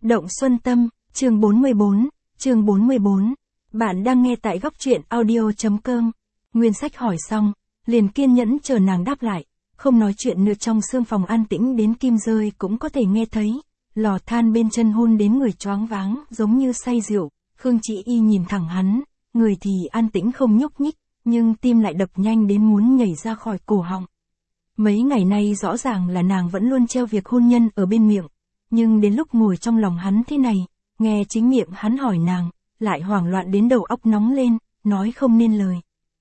Động Xuân Tâm, chương 44. Bạn đang nghe tại góc truyện audio.com. Nguyên Sách hỏi xong, liền kiên nhẫn chờ nàng đáp lại, không nói chuyện nữa. Trong sương phòng an tĩnh đến kim rơi cũng có thể nghe thấy, lò than bên chân hôn đến người choáng váng giống như say rượu. Khương Chị Y nhìn thẳng hắn, người thì an tĩnh không nhúc nhích, nhưng tim lại đập nhanh đến muốn nhảy ra khỏi cổ họng. Mấy ngày nay rõ ràng là nàng vẫn luôn treo việc hôn nhân ở bên miệng, nhưng đến lúc ngồi trong lòng hắn thế này, nghe chính miệng hắn hỏi nàng, lại hoảng loạn đến đầu óc nóng lên, nói không nên lời.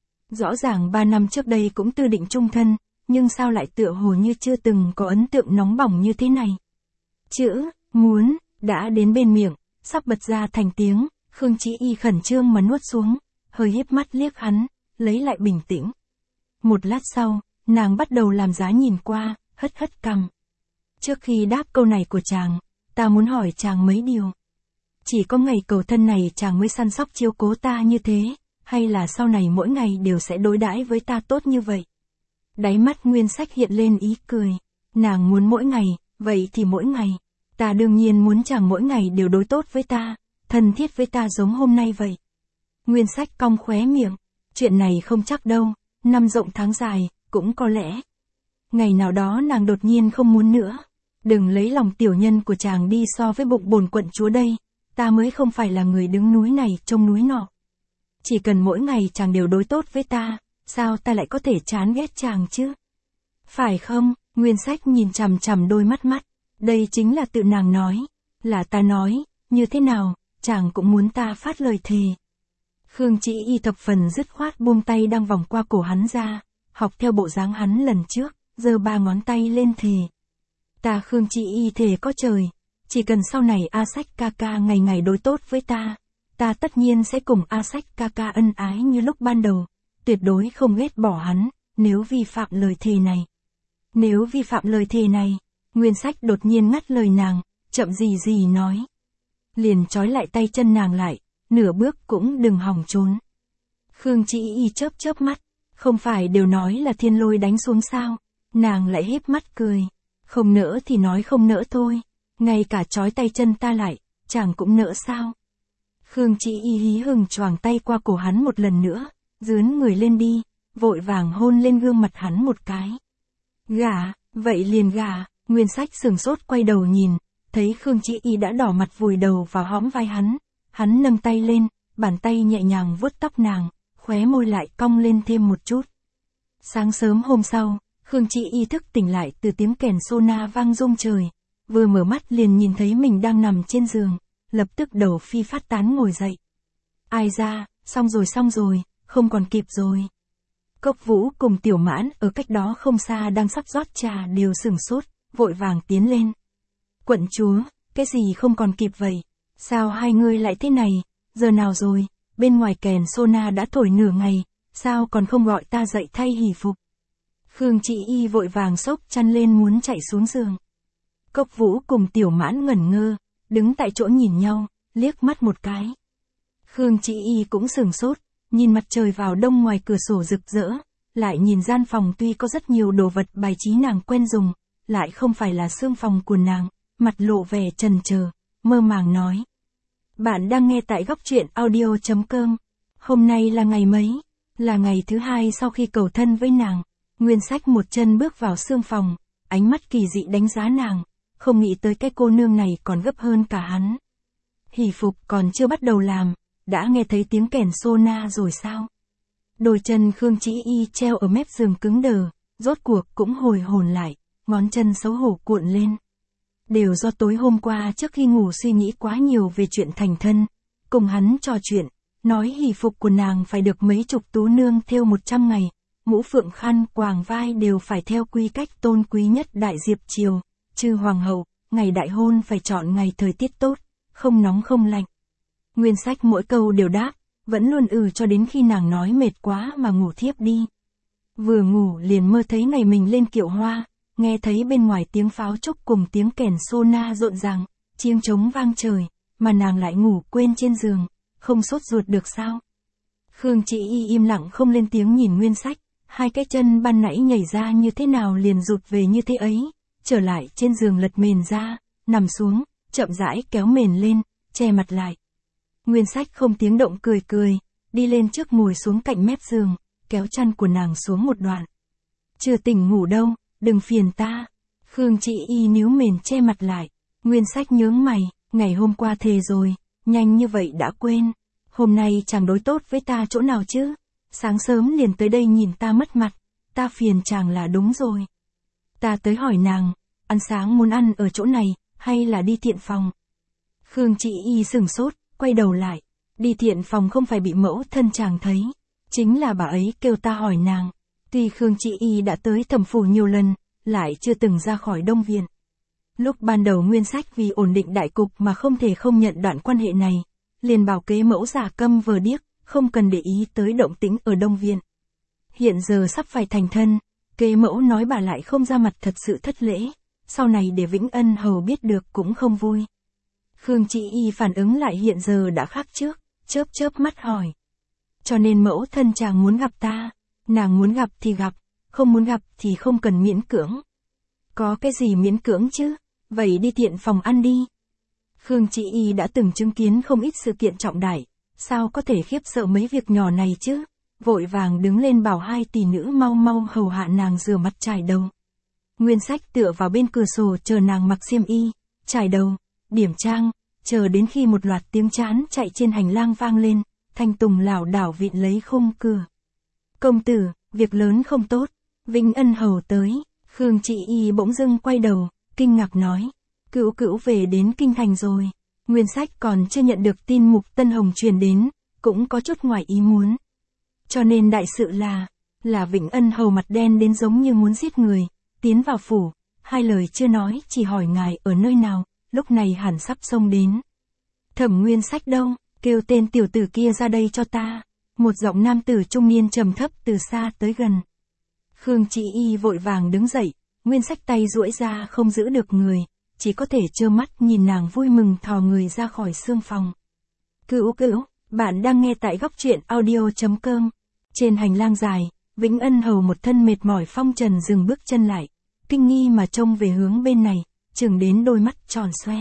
Rõ ràng 3 năm trước đây cũng tư định chung thân, nhưng sao lại tựa hồ như chưa từng có ấn tượng nóng bỏng như thế này. Chữ, muốn, đã đến bên miệng, sắp bật ra thành tiếng. Khương Chí Y khẩn trương mà nuốt xuống, hơi híp mắt liếc hắn, lấy lại bình tĩnh. Một lát sau, nàng bắt đầu làm giá nhìn qua, hất cằm. Trước khi đáp câu này của chàng, ta muốn hỏi chàng mấy điều. Chỉ có ngày cầu thân này chàng mới săn sóc chiếu cố ta như thế, hay là sau này mỗi ngày đều sẽ đối đãi với ta tốt như vậy? Đáy mắt Nguyên Sách hiện lên ý cười. Nàng muốn mỗi ngày, vậy thì mỗi ngày. Ta đương nhiên muốn chàng mỗi ngày đều đối tốt với ta, thân thiết với ta giống hôm nay vậy. Nguyên Sách cong khóe miệng. Chuyện này không chắc đâu, năm rộng tháng dài, cũng có lẽ. Ngày nào đó nàng đột nhiên không muốn nữa. Đừng lấy lòng tiểu nhân của chàng đi so với bụng bồn quận chúa đây, ta mới không phải là người đứng núi này trông núi nọ. Chỉ cần mỗi ngày chàng đều đối tốt với ta, sao ta lại có thể chán ghét chàng chứ? Phải không? Nguyên Sách nhìn chằm chằm đôi mắt. Đây chính là tự nàng nói, là ta nói, như thế nào, chàng cũng muốn ta phát lời thề. Khương Chí Y thập phần dứt khoát buông tay đang vòng qua cổ hắn ra, học theo bộ dáng hắn lần trước, giơ 3 ngón tay lên thề. Ta Khương Chí Y thề có trời, chỉ cần sau này A Sách ca ca ngày ngày đối tốt với ta, ta tất nhiên sẽ cùng A Sách ca ca ân ái như lúc ban đầu, tuyệt đối không ghét bỏ hắn, nếu vi phạm lời thề này. Nếu vi phạm lời thề này, Nguyên Sách đột nhiên ngắt lời nàng, chậm gì nói. Liền trói lại tay chân nàng lại, nửa bước cũng đừng hòng trốn. Khương Chí Y chớp mắt, không phải đều nói là thiên lôi đánh xuống sao? Nàng lại híp mắt cười, không nỡ thì nói không nỡ thôi, ngay cả trói tay chân ta lại, chàng cũng nỡ sao? Khương Chí Y hí hửng choàng tay qua cổ hắn một lần nữa, dướn người lên đi, vội vàng hôn lên gương mặt hắn một cái. Gả, vậy liền gả. Nguyên Sách sửng sốt quay đầu nhìn, thấy Khương Chí Y đã đỏ mặt vùi đầu vào hõm vai hắn nâng tay lên, bàn tay nhẹ nhàng vuốt tóc nàng, khóe môi lại cong lên thêm một chút. Sáng sớm hôm sau, Khương Chí Y thức tỉnh lại từ tiếng kèn sona vang rung trời, vừa mở mắt liền nhìn thấy mình đang nằm trên giường, lập tức đầu phi phát tán ngồi dậy. Ai ra, xong rồi, không còn kịp rồi. Cốc Vũ cùng Tiểu Mãn ở cách đó không xa đang sắp rót trà đều sửng sốt, vội vàng tiến lên. Quận chúa, cái gì không còn kịp vậy? Sao hai người lại thế này? Giờ nào rồi? Bên ngoài kèn sona đã thổi nửa ngày, sao còn không gọi ta dậy thay hỷ phục? Khương Chí Y vội vàng xốc chăn lên muốn chạy xuống giường. Cốc Vũ cùng Tiểu Mãn ngẩn ngơ, đứng tại chỗ nhìn nhau, liếc mắt một cái. Khương Chí Y cũng sửng sốt, nhìn mặt trời vào đông ngoài cửa sổ rực rỡ, lại nhìn gian phòng tuy có rất nhiều đồ vật bài trí nàng quen dùng, lại không phải là xương phòng của nàng, mặt lộ vẻ chần chờ, mơ màng nói. Bạn đang nghe tại góc truyện audio.com. Hôm nay là ngày mấy? Là ngày thứ 2 sau khi cầu thân với nàng. Nguyên Sách một chân bước vào xương phòng, ánh mắt kỳ dị đánh giá nàng, không nghĩ tới cái cô nương này còn gấp hơn cả hắn. Hỷ phục còn chưa bắt đầu làm, đã nghe thấy tiếng kèn sona rồi sao? Đôi chân Khương Chí Y treo ở mép giường cứng đờ, rốt cuộc cũng hồi hồn lại, ngón chân xấu hổ cuộn lên. Đều do tối hôm qua trước khi ngủ suy nghĩ quá nhiều về chuyện thành thân, cùng hắn trò chuyện, nói hỷ phục của nàng phải được mấy chục tú nương thêu 100 ngày, mũ phượng khăn quàng vai đều phải theo quy cách tôn quý nhất đại diệp triều, trừ hoàng hậu, ngày đại hôn phải chọn ngày thời tiết tốt, không nóng không lạnh. Nguyên Sách mỗi câu đều đáp, vẫn luôn cho đến khi nàng nói mệt quá mà ngủ thiếp đi. Vừa ngủ liền mơ thấy ngày mình lên kiệu hoa, nghe thấy bên ngoài tiếng pháo trúc cùng tiếng kèn sona rộn ràng, chiêng trống vang trời, mà nàng lại ngủ quên trên giường, không sốt ruột được sao? Khương Chí Y im lặng không lên tiếng nhìn Nguyên Sách, hai cái chân ban nãy nhảy ra như thế nào liền rụt về như thế ấy, trở lại trên giường lật mền ra, nằm xuống, chậm rãi kéo mền lên, che mặt lại. Nguyên Sách không tiếng động cười cười, đi lên trước ngồi xuống cạnh mép giường, kéo chăn của nàng xuống một đoạn. Chưa tỉnh ngủ đâu, đừng phiền ta. Khương Chị Y níu mền che mặt lại. Nguyên Sách nhướng mày, ngày hôm qua thề rồi, nhanh như vậy đã quên. Hôm nay chàng đối tốt với ta chỗ nào chứ? Sáng sớm liền tới đây nhìn ta mất mặt, ta phiền chàng là đúng rồi. Ta tới hỏi nàng, ăn sáng muốn ăn ở chỗ này, hay là đi thiện phòng? Khương Chị Y sửng sốt, quay đầu lại. Đi thiện phòng không phải bị mẫu thân chàng thấy. Chính là bà ấy kêu ta hỏi nàng. Tuy Khương Chị Y đã tới Thẩm phủ nhiều lần, lại chưa từng ra khỏi Đông Viện. Lúc ban đầu Nguyên Sách vì ổn định đại cục mà không thể không nhận đoạn quan hệ này, liền bảo kế mẫu giả câm vờ điếc, không cần để ý tới động tĩnh ở Đông Viện. Hiện giờ sắp phải thành thân, kế mẫu nói bà lại không ra mặt thật sự thất lễ, sau này để Vĩnh Ân hầu biết được cũng không vui. Khương Chị Y phản ứng lại hiện giờ đã khác trước, chớp chớp mắt hỏi. Cho nên mẫu thân chàng muốn gặp ta, nàng muốn gặp thì gặp, không muốn gặp thì không cần miễn cưỡng. Có cái gì miễn cưỡng chứ, vậy đi thiện phòng ăn đi. Khương Chị Y đã từng chứng kiến không ít sự kiện trọng đại, sao có thể khiếp sợ mấy việc nhỏ này chứ, vội vàng đứng lên bảo hai tỷ nữ mau mau hầu hạ nàng rửa mặt chải đầu. Nguyên Sách tựa vào bên cửa sổ chờ nàng mặc xiêm y, chải đầu, điểm trang, chờ đến khi một loạt tiếng trán chạy trên hành lang vang lên, Thanh Tùng lảo đảo vịn lấy khung cửa. Công tử, việc lớn không tốt, Vĩnh Ân hầu tới. Khương Chị Y bỗng dưng quay đầu, kinh ngạc nói. Cữu cữu về đến kinh thành rồi. Nguyên Sách còn chưa nhận được tin Mục Tân Hồng truyền đến, cũng có chút ngoài ý muốn. Cho nên đại sự là Vĩnh Ân hầu mặt đen đến giống như muốn giết người, tiến vào phủ, hai lời chưa nói chỉ hỏi ngài ở nơi nào, lúc này hẳn sắp xông đến. Thẩm Nguyên Sách đâu, kêu tên tiểu tử kia ra đây cho ta. Một giọng nam tử trung niên trầm thấp từ xa tới gần. Khương Chị Y vội vàng đứng dậy, Nguyên Sách tay duỗi ra không giữ được người, chỉ có thể trơ mắt nhìn nàng vui mừng thò người ra khỏi xương phòng. Cữu cữu, bạn đang nghe tại góc truyện audio.com. Trên hành lang dài, Vĩnh Ân hầu một thân mệt mỏi phong trần dừng bước chân lại, kinh nghi mà trông về hướng bên này, chừng đến đôi mắt tròn xoe.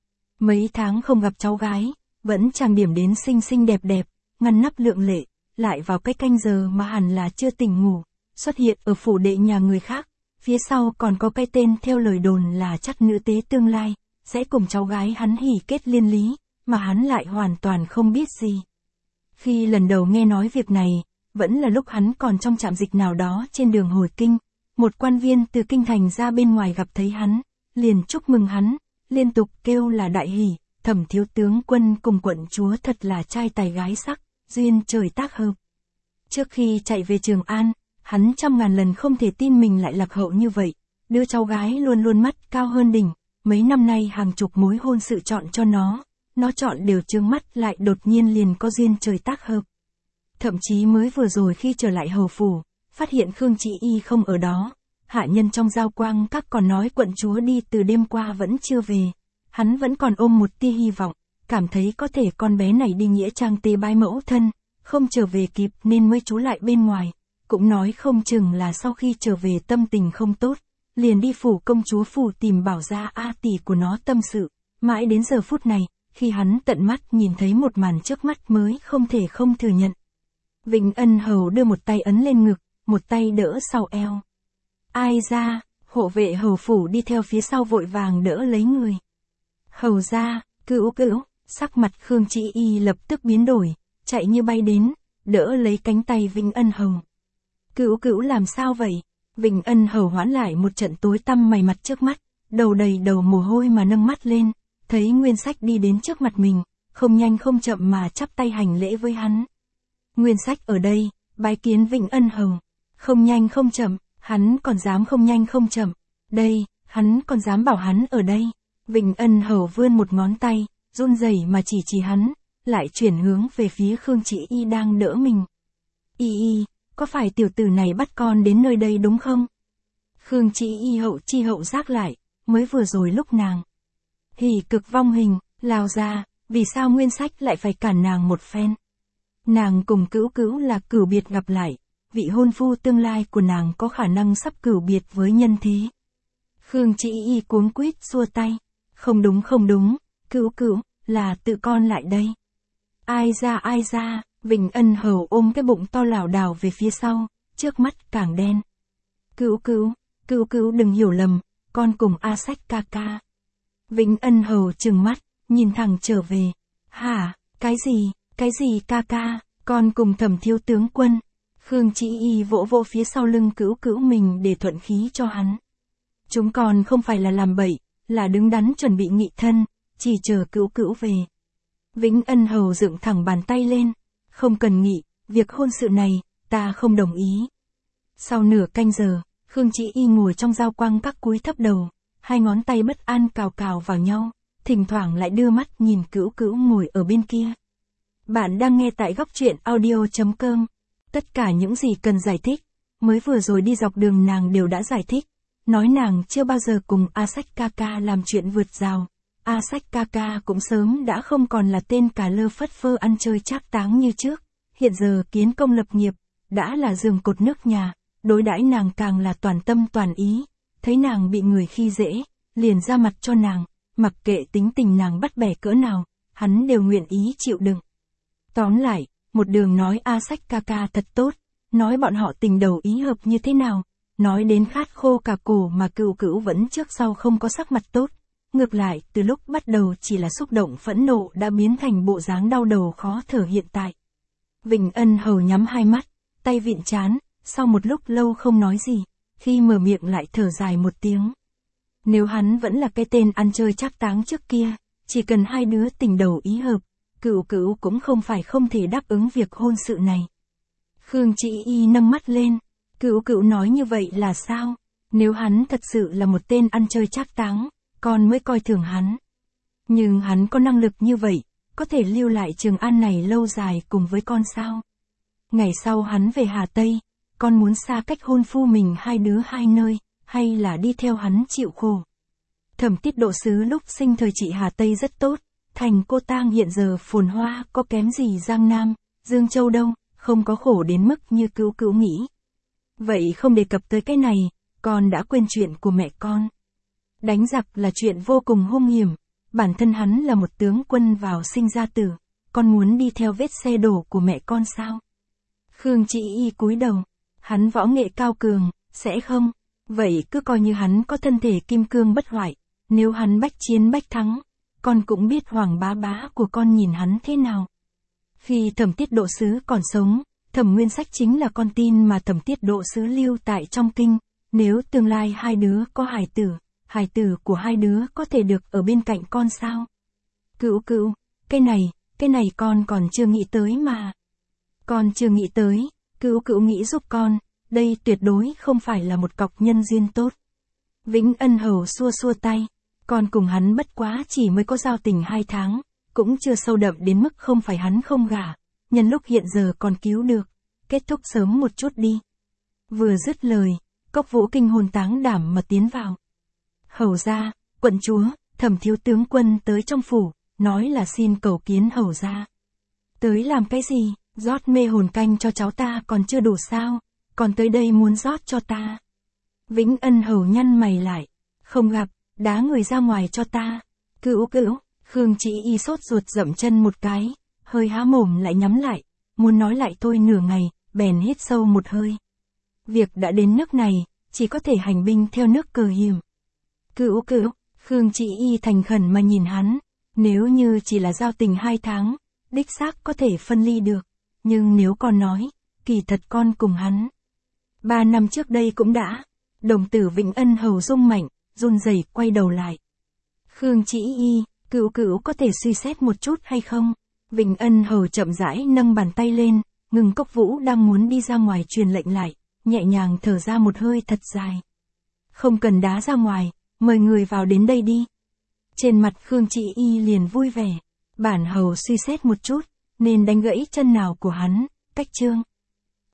Mấy tháng không gặp cháu gái, vẫn trang điểm đến xinh xinh đẹp đẹp, ngăn nắp lượng lệ, lại vào cái canh giờ mà hẳn là chưa tỉnh ngủ, xuất hiện ở phủ đệ nhà người khác, phía sau còn có cái tên theo lời đồn là chắc nữ tế tương lai, sẽ cùng cháu gái hắn hỉ kết liên lý, mà hắn lại hoàn toàn không biết gì. Khi lần đầu nghe nói việc này, vẫn là lúc hắn còn trong trạm dịch nào đó trên đường hồi kinh, một quan viên từ kinh thành ra bên ngoài gặp thấy hắn, liền chúc mừng hắn, liên tục kêu là đại hỉ, Thẩm thiếu tướng quân cùng quận chúa thật là trai tài gái sắc, duyên trời tác hợp. Trước khi chạy về Trường An, hắn trăm ngàn lần không thể tin mình lại lạc hậu như vậy, đứa cháu gái luôn luôn mắt cao hơn đỉnh, mấy năm nay hàng chục mối hôn sự chọn cho nó chọn đều trương mắt lại đột nhiên liền có duyên trời tác hợp. Thậm chí mới vừa rồi khi trở lại hầu phủ, phát hiện Khương Chị Y không ở đó, hạ nhân trong giao quang các còn nói quận chúa đi từ đêm qua vẫn chưa về, hắn vẫn còn ôm một tia hy vọng, cảm thấy có thể con bé này đi nghĩa trang tế bái mẫu thân, không trở về kịp nên mới trú lại bên ngoài, cũng nói không chừng là sau khi trở về tâm tình không tốt, liền đi phủ công chúa phủ tìm bảo gia A tỷ của nó tâm sự, mãi đến giờ phút này, khi hắn tận mắt nhìn thấy một màn trước mắt mới không thể không thừa nhận. Vĩnh Ân hầu đưa một tay ấn lên ngực, một tay đỡ sau eo. Ai ra, hộ vệ hầu phủ đi theo phía sau vội vàng đỡ lấy người. Hầu ra, cữu cữu, sắc mặt Khương Chị Y lập tức biến đổi, chạy như bay đến, đỡ lấy cánh tay Vĩnh Ân hầu. Cữu cữu làm sao vậy? Vĩnh Ân hầu hoãn lại một trận tối tăm mày mặt trước mắt, đầu đầy đầu mồ hôi mà nâng mắt lên, thấy Nguyên Sách đi đến trước mặt mình, không nhanh không chậm mà chắp tay hành lễ với hắn. Nguyên Sách ở đây, bái kiến Vĩnh Ân hầu. Không nhanh không chậm, hắn còn dám không nhanh không chậm. Đây, hắn còn dám bảo hắn ở đây. Vĩnh Ân hầu vươn một ngón tay, run rẩy mà chỉ hắn, lại chuyển hướng về phía Khương Chị Y đang đỡ mình. Y, có phải tiểu tử này bắt con đến nơi đây đúng không? Khương Chị Y hậu giác lại, mới vừa rồi lúc nàng hỉ cực vong hình, lao ra, vì sao Nguyên Sách lại phải cản nàng một phen? Nàng cùng cữu cữu là cửu biệt gặp lại, vị hôn phu tương lai của nàng có khả năng sắp cửu biệt với nhân thế. Khương Chị Y cuống quýt xua tay, không đúng, Cữu cữu, là tự con lại đây. Ai ra, Vĩnh Ân Hầu ôm cái bụng to lảo đảo về phía sau, trước mắt càng đen. Cữu cữu đừng hiểu lầm, con cùng A Sách ca ca. Vĩnh Ân Hầu trừng mắt, nhìn thẳng trở về. Hả, cái gì ca ca, con cùng Thẩm thiếu tướng quân. Khương Chỉ Y vỗ vỗ phía sau lưng cữu cữu mình để thuận khí cho hắn. Chúng còn không phải là làm bậy, là đứng đắn chuẩn bị nghị thân, chỉ chờ cữu cữu về. Vĩnh Ân Hầu dựng thẳng bàn tay lên. Không cần nghị, việc hôn sự này, ta không đồng ý. Sau nửa canh giờ, Khương Chỉ Y ngồi trong giao quang các cúi thấp đầu, hai ngón tay bất an cào cào vào nhau, thỉnh thoảng lại đưa mắt nhìn cữu cữu ngồi ở bên kia. Bạn đang nghe tại góc truyện audio.com. Tất cả những gì cần giải thích, mới vừa rồi đi dọc đường nàng đều đã giải thích. Nói nàng chưa bao giờ cùng A Sách ca ca làm chuyện vượt rào. A Sách ca ca cũng sớm đã không còn là tên cà lơ phất phơ ăn chơi trác táng như trước. Hiện giờ kiến công lập nghiệp, đã là giường cột nước nhà, đối đãi nàng càng là toàn tâm toàn ý. Thấy nàng bị người khi dễ, liền ra mặt cho nàng, mặc kệ tính tình nàng bắt bẻ cỡ nào, hắn đều nguyện ý chịu đựng. Tóm lại, một đường nói A Sách ca ca thật tốt, nói bọn họ tình đầu ý hợp như thế nào, nói đến khát khô cả cổ mà cữu cữu vẫn trước sau không có sắc mặt tốt. Ngược lại, từ lúc bắt đầu chỉ là xúc động phẫn nộ đã biến thành bộ dáng đau đầu khó thở hiện tại. Vĩnh Ân Hầu nhắm hai mắt, tay vịn trán, sau một lúc lâu không nói gì, khi mở miệng lại thở dài một tiếng. Nếu hắn vẫn là cái tên ăn chơi trác táng trước kia, chỉ cần hai đứa tình đầu ý hợp, cữu cữu cũng không phải không thể đáp ứng việc hôn sự này. Khương Chỉ Y nâng mắt lên, cữu cữu nói như vậy là sao? Nếu hắn thật sự là một tên ăn chơi trác táng, con mới coi thường hắn. Nhưng hắn có năng lực như vậy, có thể lưu lại Trường An này lâu dài cùng với con sao? Ngày sau hắn về Hà Tây, con muốn xa cách hôn phu mình hai đứa hai nơi, hay là đi theo hắn chịu khổ? Thẩm Tiết Độ Sứ lúc sinh thời trị Hà Tây rất tốt, thành Cô Tang hiện giờ phồn hoa có kém gì Giang Nam, Dương Châu đâu, không có khổ đến mức như cữu cữu nghĩ. Vậy không đề cập tới cái này, con đã quên chuyện của mẹ con. Đánh giặc là chuyện vô cùng hung hiểm, bản thân hắn là một tướng quân vào sinh ra tử, con muốn đi theo vết xe đổ của mẹ con sao? Khương Chỉ Y cúi đầu, hắn võ nghệ cao cường, sẽ không, vậy cứ coi như hắn có thân thể kim cương bất hoại, nếu hắn bách chiến bách thắng, con cũng biết Hoàng bá bá của con nhìn hắn thế nào. Khi Thẩm Tiết Độ Sứ còn sống, Thẩm Nguyên Sách chính là con tin mà Thẩm Tiết Độ Sứ lưu tại trong kinh, nếu tương lai hai đứa có hài tử của hai đứa có thể được ở bên cạnh con sao? Cữu cữu, cái này con còn chưa nghĩ tới mà. Con chưa nghĩ tới, cữu cữu nghĩ giúp con, đây tuyệt đối không phải là một cọc nhân duyên tốt. Vĩnh Ân Hầu xua xua tay, con cùng hắn bất quá chỉ mới có giao tình 2 tháng, cũng chưa sâu đậm đến mức không phải hắn không gả, nhân lúc hiện giờ còn cứu được, kết thúc sớm một chút đi. Vừa dứt lời, Cốc Vũ kinh hồn táng đảm mà tiến vào. Hầu gia, quận chúa, Thẩm thiếu tướng quân tới trong phủ, nói là xin cầu kiến hầu gia. Tới làm cái gì, rót mê hồn canh cho cháu ta còn chưa đủ sao, còn tới đây muốn rót cho ta. Vĩnh Ân Hầu nhăn mày lại, không gặp, đá người ra ngoài cho ta. Cữu cữu, Khương Chỉ Y sốt ruột dậm chân một cái, hơi há mồm lại nhắm lại, muốn nói lại thôi nửa ngày, bèn hít sâu một hơi. Việc đã đến nước này, chỉ có thể hành binh theo nước cờ hiểm. Cữu cữu, Khương Chỉ Y thành khẩn mà nhìn hắn, nếu như chỉ là giao tình 2 tháng, đích xác có thể phân ly được, nhưng nếu con nói, kỳ thật con cùng hắn 3 năm trước đây cũng đã. Đồng tử Vĩnh Ân Hầu rung mạnh, run rẩy quay đầu lại. Khương Chỉ Y, cữu cữu có thể suy xét một chút hay không? Vĩnh Ân Hầu chậm rãi nâng bàn tay lên, ngừng Cốc Vũ đang muốn đi ra ngoài truyền lệnh lại, nhẹ nhàng thở ra một hơi thật dài. Không cần đá ra ngoài, mời người vào đến đây đi. Trên mặt Khương Chỉ Y liền vui vẻ, bản hầu suy xét một chút, nên đánh gãy chân nào của hắn, cách chương.